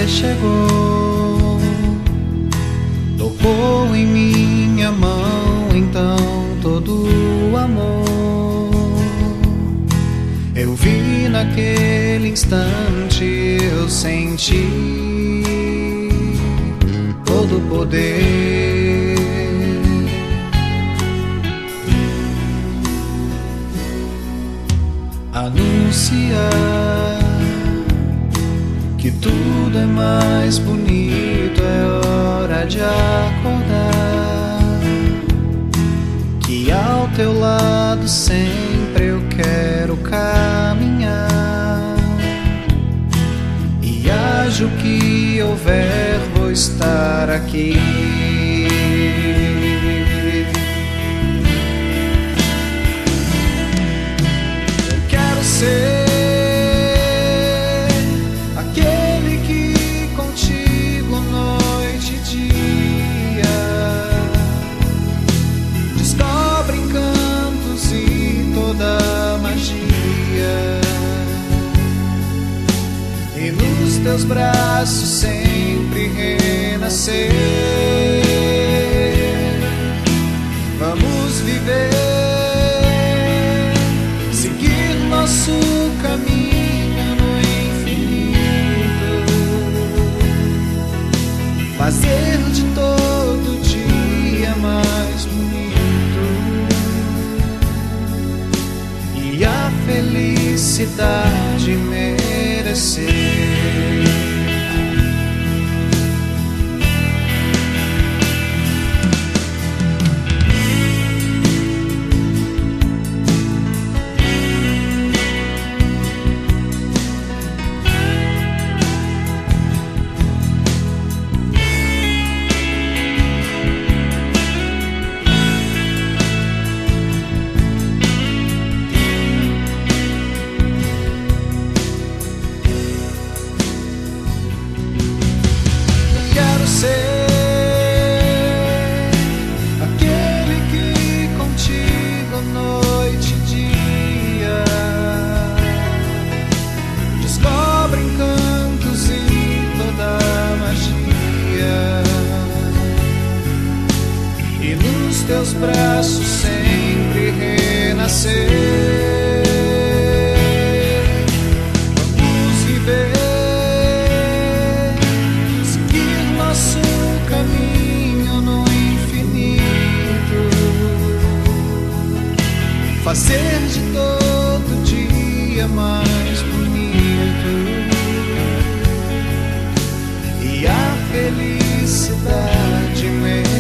você chegou, tocou em minha mão, então todo o amor eu vi naquele instante, eu senti todo o poder. Anunciar que tudo é mais bonito, é hora de acordar, que ao teu lado sempre eu quero caminhar, e haja o que houver, vou estar aqui. Eu quero ser teus braços sempre renascer. Vamos viver, seguir nosso caminho no infinito, fazer de todo dia mais bonito, e a felicidade merecer. Teus braços sempre renascer. Vamos viver, seguir nosso caminho no infinito, fazer de todo dia mais bonito, e a felicidade